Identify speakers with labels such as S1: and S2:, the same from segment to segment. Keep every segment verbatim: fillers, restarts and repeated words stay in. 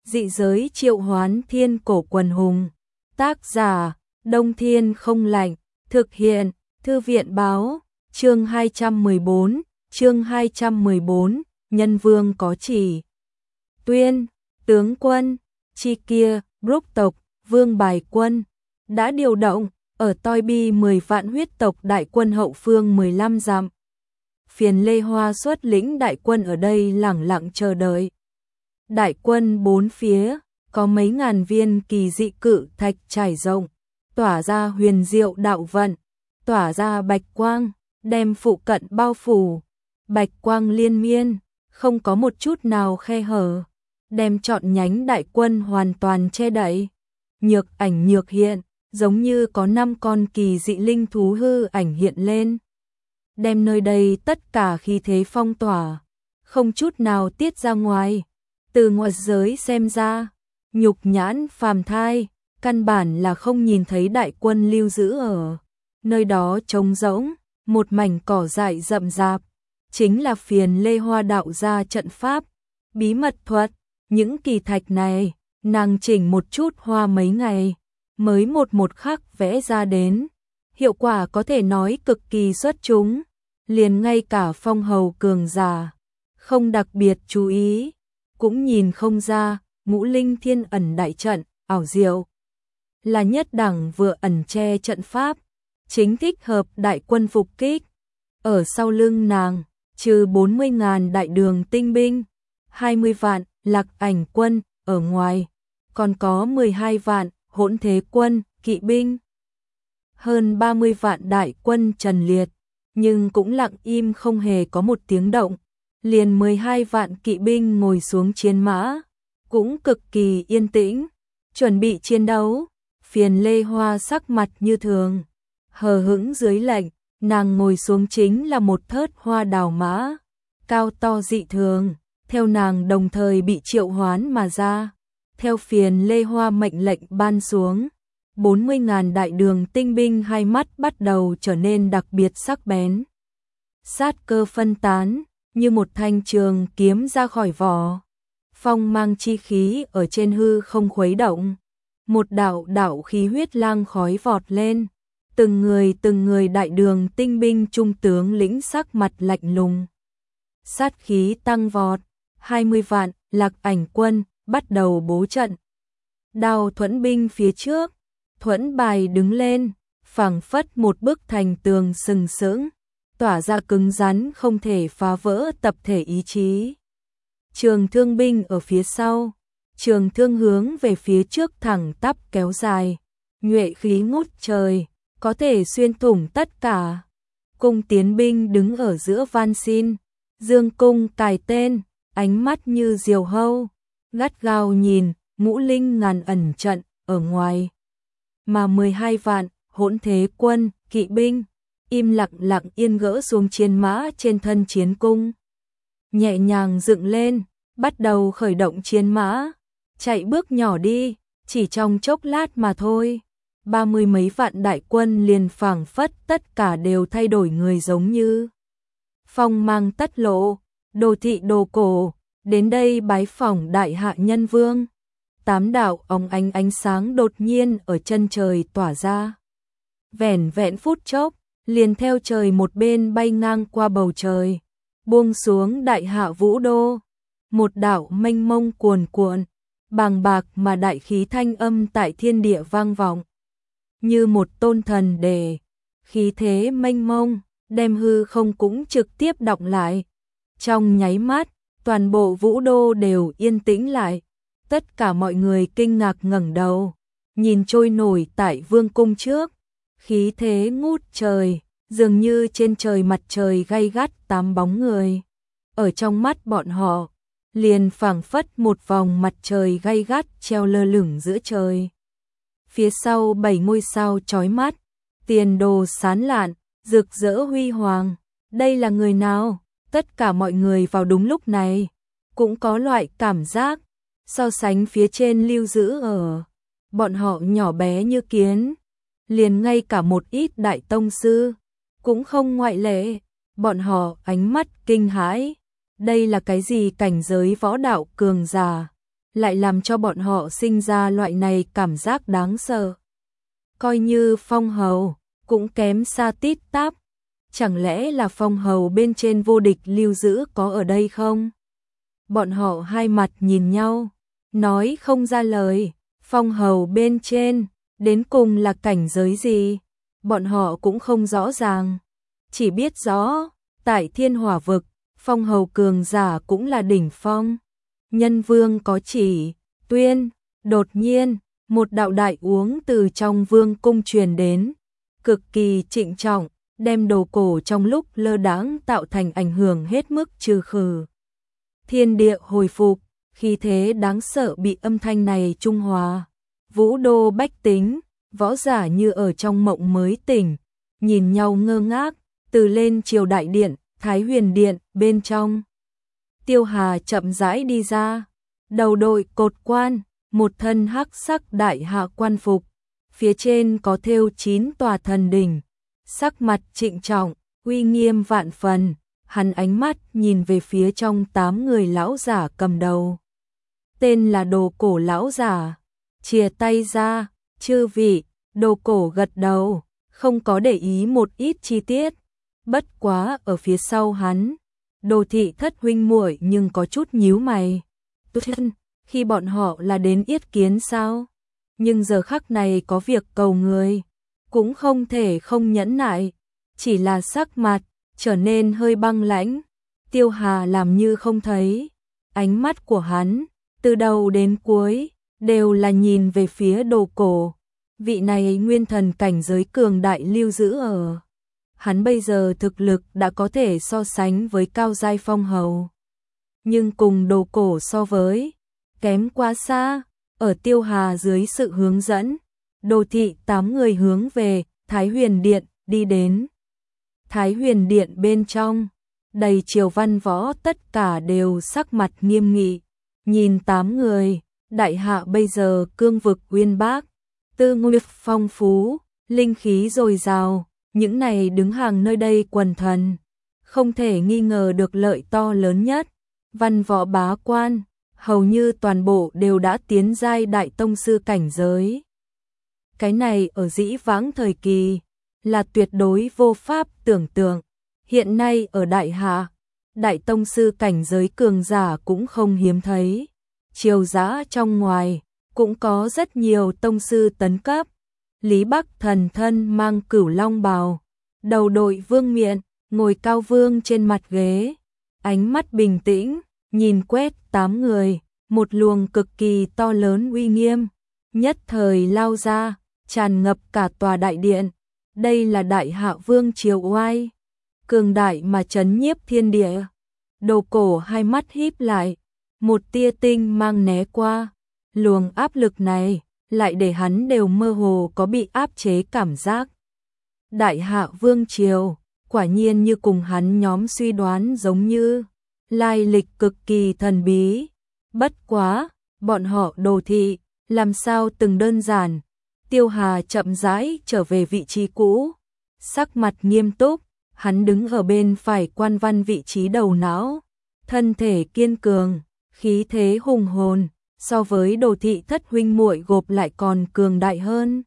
S1: dị giới triệu hoán thiên cổ quần hùng. Tác giả, Đông Thiên Không Lạnh, thực hiện, Thư viện báo, chương hai trăm mười bốn, chương hai trăm mười bốn, nhân vương có chỉ. Tuyên, tướng quân, chi kia, Brúc tộc, vương bài quân, đã điều động, ở Toi Bi mười vạn huyết tộc đại quân hậu phương mười lăm dặm. Phiền Lê Hoa xuất lĩnh đại quân ở đây lẳng lặng chờ đợi. Đại quân bốn phía, có mấy ngàn viên kỳ dị cự thạch trải rộng, tỏa ra huyền diệu đạo vận, tỏa ra bạch quang, đem phụ cận bao phủ, bạch quang liên miên, không có một chút nào khe hở, đem trọn nhánh đại quân hoàn toàn che đậy. Nhược ảnh nhược hiện, giống như có năm con kỳ dị linh thú hư ảnh hiện lên, đem nơi đây tất cả khí thế phong tỏa, không chút nào tiết ra ngoài. Từ ngoại giới xem ra, nhục nhãn phàm thai, căn bản là không nhìn thấy đại quân lưu giữ ở nơi đó trống rỗng, một mảnh cỏ dại rậm rạp, chính là Phiền Lê Hoa đạo ra trận pháp, bí mật thuật. Những kỳ thạch này, nàng chỉnh một chút hoa mấy ngày, mới một một khắc vẽ ra đến, hiệu quả có thể nói cực kỳ xuất chúng, liền ngay cả phong hầu cường giả, không đặc biệt chú ý, cũng nhìn không ra, ngũ linh thiên ẩn đại trận, ảo diệu. Là nhất đẳng vừa ẩn che trận pháp, chính thích hợp đại quân phục kích. Ở sau lưng nàng, trừ bốn mươi ngàn đại đường tinh binh, hai mươi vạn lạc ảnh quân, ở ngoài, còn có mười hai vạn hỗn thế quân, kỵ binh. Hơn ba mươi vạn đại quân trần liệt, nhưng cũng lặng im không hề có một tiếng động. Liền mười hai vạn kỵ binh ngồi xuống chiến mã, cũng cực kỳ yên tĩnh, chuẩn bị chiến đấu. Phiền Lê Hoa sắc mặt như thường, hờ hững dưới lệnh, nàng ngồi xuống chính là một thớt hoa đào mã, cao to dị thường, theo nàng đồng thời bị triệu hoán mà ra. Theo Phiền Lê Hoa mệnh lệnh ban xuống, bốn mươi ngàn đại đường tinh binh hai mắt bắt đầu trở nên đặc biệt sắc bén. Sát cơ phân tán, như một thanh trường kiếm ra khỏi vỏ. Phong mang chi khí ở trên hư không khuấy động. Một đạo đạo khí huyết lang khói vọt lên. Từng người từng người đại đường tinh binh trung tướng lĩnh sắc mặt lạnh lùng. Sát khí tăng vọt, hai mươi vạn lạc ảnh quân bắt đầu bố trận. Đao thuẫn binh phía trước, thuẫn bài đứng lên, phảng phất một bức thành tường sừng sững, tỏa ra cứng rắn không thể phá vỡ tập thể ý chí. Trường thương binh ở phía sau, trường thương hướng về phía trước thẳng tắp kéo dài, nhuệ khí ngút trời, có thể xuyên thủng tất cả. Cung tiến binh đứng ở giữa van xin, dương cung cài tên, ánh mắt như diều hâu, gắt gao nhìn ngũ linh ngàn ẩn trận ở ngoài. Mà mười hai vạn hỗn thế quân, kỵ binh, im lặng lặng yên gỡ xuống chiến mã trên thân chiến cung. Nhẹ nhàng dựng lên, bắt đầu khởi động chiến mã, chạy bước nhỏ đi, chỉ trong chốc lát mà thôi. Ba mươi mấy vạn đại quân liền phảng phất tất cả đều thay đổi người giống như. Phong mang tất lộ, đồ thị đồ cổ, đến đây bái phỏng đại hạ nhân vương. Tám đạo óng ánh ánh sáng đột nhiên ở chân trời tỏa ra. Vẻn vẹn phút chốc, liền theo trời một bên bay ngang qua bầu trời, buông xuống đại hạ vũ đô. Một đạo mênh mông cuồn cuộn, bàng bạc mà đại khí thanh âm tại thiên địa vang vọng. Như một tôn thần đề, khí thế mênh mông, đem hư không cũng trực tiếp đọng lại. Trong nháy mắt, toàn bộ vũ đô đều yên tĩnh lại. Tất cả mọi người kinh ngạc ngẩng đầu, nhìn trôi nổi tại vương cung trước. Khí thế ngút trời, dường như trên trời mặt trời gay gắt tám bóng người. Ở trong mắt bọn họ, liền phảng phất một vòng mặt trời gay gắt treo lơ lửng giữa trời. Phía sau bảy ngôi sao chói mắt, tiền đồ sáng lạn, rực rỡ huy hoàng. Đây là người nào? Tất cả mọi người vào đúng lúc này cũng có loại cảm giác so sánh phía trên lưu giữ ở. Bọn họ nhỏ bé như kiến, liền ngay cả một ít đại tông sư cũng không ngoại lệ. Bọn họ ánh mắt kinh hãi. Đây là cái gì cảnh giới võ đạo cường giả? lại làm cho bọn họ sinh ra loại này cảm giác đáng sợ. Coi như phong hầu, cũng kém xa tít tắp. Chẳng lẽ là phong hầu bên trên vô địch lưu giữ có ở đây không? Bọn họ hai mặt nhìn nhau, nói không ra lời. Phong hầu bên trên, đến cùng là cảnh giới gì? Bọn họ cũng không rõ ràng. Chỉ biết rõ, tại thiên hỏa vực, phong hầu cường giả cũng là đỉnh phong. Nhân vương có chỉ, tuyên, đột nhiên, một đạo đại uống từ trong vương cung truyền đến. Cực kỳ trịnh trọng, đem đồ cổ trong lúc lơ đãng tạo thành ảnh hưởng hết mức trừ khử. Thiên địa hồi phục, khí thế đáng sợ bị âm thanh này trung hòa. Vũ đô bách tính, võ giả như ở trong mộng mới tỉnh, nhìn nhau ngơ ngác, từ lên triều đại điện, Thái Huyền điện, bên trong. Tiêu Hà chậm rãi đi ra, đầu đội cột quan, một thân hắc sắc đại hạ quan phục, phía trên có thêu chín tòa thần đỉnh, sắc mặt trịnh trọng, uy nghiêm vạn phần, hắn ánh mắt nhìn về phía trong tám người lão giả cầm đầu. Tên là Đồ Cổ lão giả, chìa tay ra, chư vị, Đồ Cổ gật đầu, không có để ý một ít chi tiết, bất quá ở phía sau hắn, Đồ thị thất huynh muội nhưng có chút nhíu mày. Tốt chân, khi bọn họ là đến yết kiến sao? Nhưng giờ khắc này có việc cầu người, cũng không thể không nhẫn nại, chỉ là sắc mặt trở nên hơi băng lãnh. Tiêu Hà làm như không thấy, ánh mắt của hắn từ đầu đến cuối đều là nhìn về phía Đồ Cổ. Vị này nguyên thần cảnh giới cường đại lưu giữ ở. Hắn bây giờ thực lực đã có thể so sánh với cao giai phong hầu. Nhưng cùng Đồ Cổ so với, kém quá xa. Ở Tiêu Hà dưới sự hướng dẫn, Đồ thị tám người hướng về Thái Huyền điện đi đến. Thái Huyền điện bên trong, đầy triều văn võ tất cả đều sắc mặt nghiêm nghị. Nhìn tám người, đại hạ bây giờ cương vực uyên bác, tư nguyên phong phú, linh khí dồi dào, những này đứng hàng nơi đây quần thần, không thể nghi ngờ được lợi to lớn nhất. Văn võ bá quan, hầu như toàn bộ đều đã tiến giai đại tông sư cảnh giới. Cái này ở dĩ vãng thời kỳ, là tuyệt đối vô pháp tưởng tượng. Hiện nay ở đại hạ, đại tông sư cảnh giới cường giả cũng không hiếm thấy. Triều giã trong ngoài, cũng có rất nhiều tông sư tấn cấp. Lý Bắc thần thân mang cửu long bào, đầu đội vương miện, ngồi cao vương trên mặt ghế. Ánh mắt bình tĩnh, nhìn quét tám người, một luồng cực kỳ to lớn uy nghiêm, nhất thời lao ra, tràn ngập cả tòa đại điện. Đây là đại hạ vương triều oai, cường đại mà trấn nhiếp thiên địa. Đồ Cổ hai mắt híp lại, một tia tinh mang né qua, luồng áp lực này lại để hắn đều mơ hồ có bị áp chế cảm giác. Đại hạ vương triều, quả nhiên như cùng hắn nhóm suy đoán giống như, lai lịch cực kỳ thần bí. Bất quá, bọn họ Đồ thị, làm sao từng đơn giản. Tiêu Hà chậm rãi trở về vị trí cũ, sắc mặt nghiêm túc, hắn đứng ở bên phải quan văn vị trí đầu não, thân thể kiên cường, khí thế hùng hồn, so với Đồ thị thất huynh muội gộp lại còn cường đại hơn.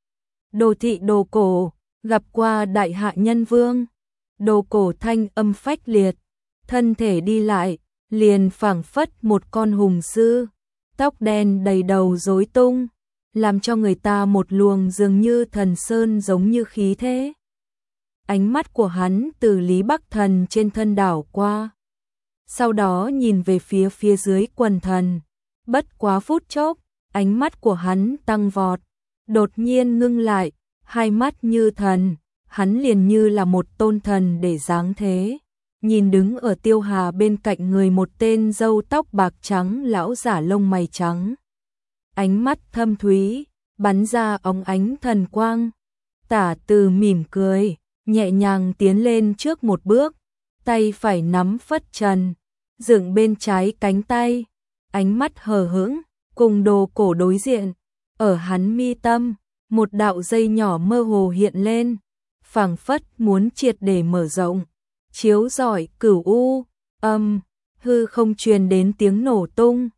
S1: Đồ thị Đồ Cổ, gặp qua đại hạ nhân vương. Đồ Cổ thanh âm phách liệt, thân thể đi lại, liền phảng phất một con hùng sư, tóc đen đầy đầu rối tung, làm cho người ta một luồng dường như thần sơn giống như khí thế. Ánh mắt của hắn từ Lý Bắc thần trên thân đảo qua, sau đó nhìn về phía phía dưới quần thần. Bất quá phút chốc, ánh mắt của hắn tăng vọt, đột nhiên ngưng lại, hai mắt như thần, hắn liền như là một tôn thần để dáng thế. Nhìn đứng ở Tiêu Hà bên cạnh người một tên râu tóc bạc trắng lão giả lông mày trắng. Ánh mắt thâm thúy, bắn ra óng ánh thần quang. Tả Từ mỉm cười, nhẹ nhàng tiến lên trước một bước, tay phải nắm phất trần, dựng bên trái cánh tay, ánh mắt hờ hững, cùng Đồ Cổ đối diện. Ở hắn mi tâm, một đạo dây nhỏ mơ hồ hiện lên, phảng phất muốn triệt để mở rộng, chiếu rọi cửu u, âm, hư không truyền đến tiếng nổ tung.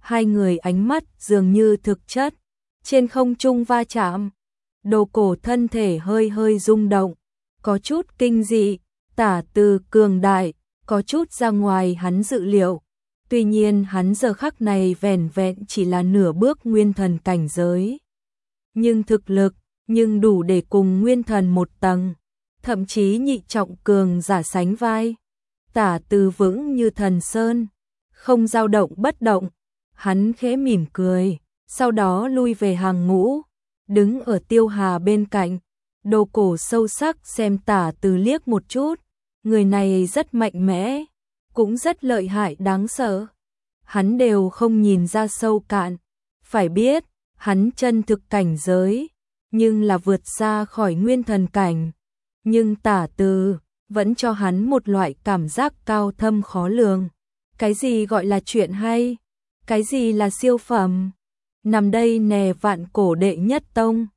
S1: hai người ánh mắt dường như thực chất, trên không trung va chạm. Đồ Cổ thân thể hơi hơi rung động, có chút kinh dị, Tả Từ cường đại, có chút ra ngoài hắn dự liệu. Tuy nhiên hắn giờ khắc này vẻn vẹn chỉ là nửa bước nguyên thần cảnh giới. Nhưng thực lực, nhưng đủ để cùng nguyên thần một tầng, thậm chí nhị trọng cường giả sánh vai. Tả Từ vững như thần sơn, không dao động bất động. Hắn khẽ mỉm cười, sau đó lui về hàng ngũ, đứng ở Tiêu Hà bên cạnh. Đồ Cổ sâu sắc xem Tả Từ liếc một chút, người này rất mạnh mẽ, cũng rất lợi hại đáng sợ. Hắn đều không nhìn ra sâu cạn, phải biết, hắn chân thực cảnh giới, nhưng là vượt xa khỏi nguyên thần cảnh. Nhưng Tả Từ vẫn cho hắn một loại cảm giác cao thâm khó lường. Cái gì gọi là chuyện hay? Cái gì là siêu phẩm? Nằm đây nè vạn cổ đệ nhất tông.